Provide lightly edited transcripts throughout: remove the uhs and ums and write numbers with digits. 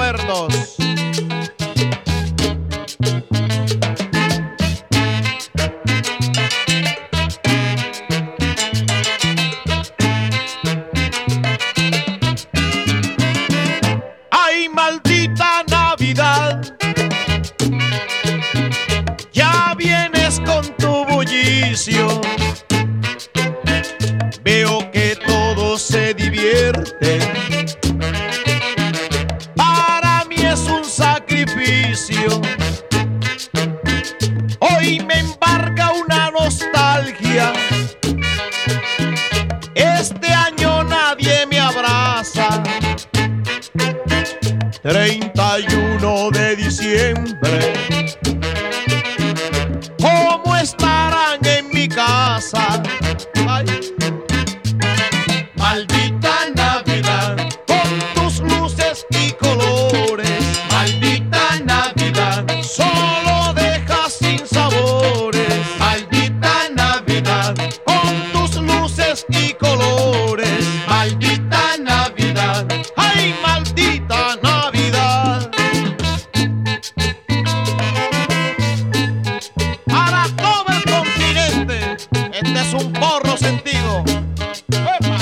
recuerdos. ¡Ay, maldita Navidad! Ya vienes con tu bullicio. Veo que todos se divierten. Para mí es un sacrificio. Hoy me embarga una nostalgia. Este año nadie me abraza. 31 de diciembre. ¿Cómo estarán en mi casa? Ay. Maldita Navidad, con tus luces y colores. Maldita Navidad, solo dejas sin sabores. Maldita Navidad, con tus luces y colores. Maldita Navidad, ay, maldita Navidad. Para todo el continente, este es un porro sentido. ¡Epa!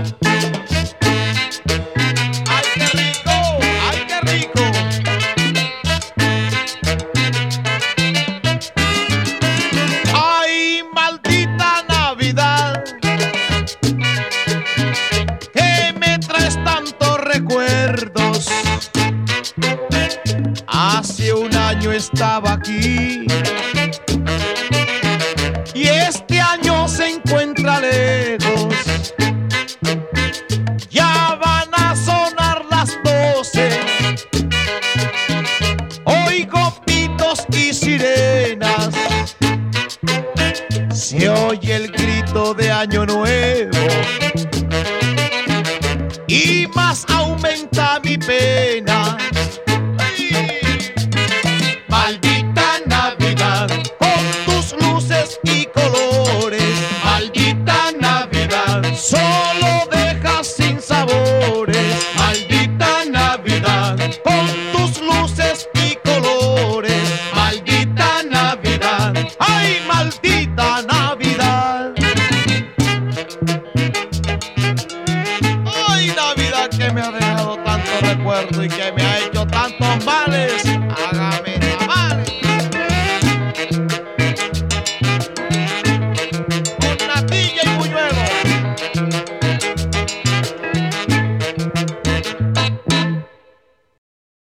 ¡Ay, qué rico! ¡Ay, qué rico! ¡Ay, maldita Navidad! Que me traes tantos recuerdos. Hace un año estaba aquí y este año se encuentra lejos. Ya van a sonar las 12. Oigo pitos y sirenas. Se oye el grito de Año Nuevo y más aumenta mi pena. ¡Ay! Maldita Navidad, con tus luces y colores. Maldita Navidad, solo dejas sin sabores. Maldita Navidad, con tus luces y colores. Maldita Navidad, ay, maldita Navidad. Ay, Navidad que me ha dejado tanto recuerdo y que me ha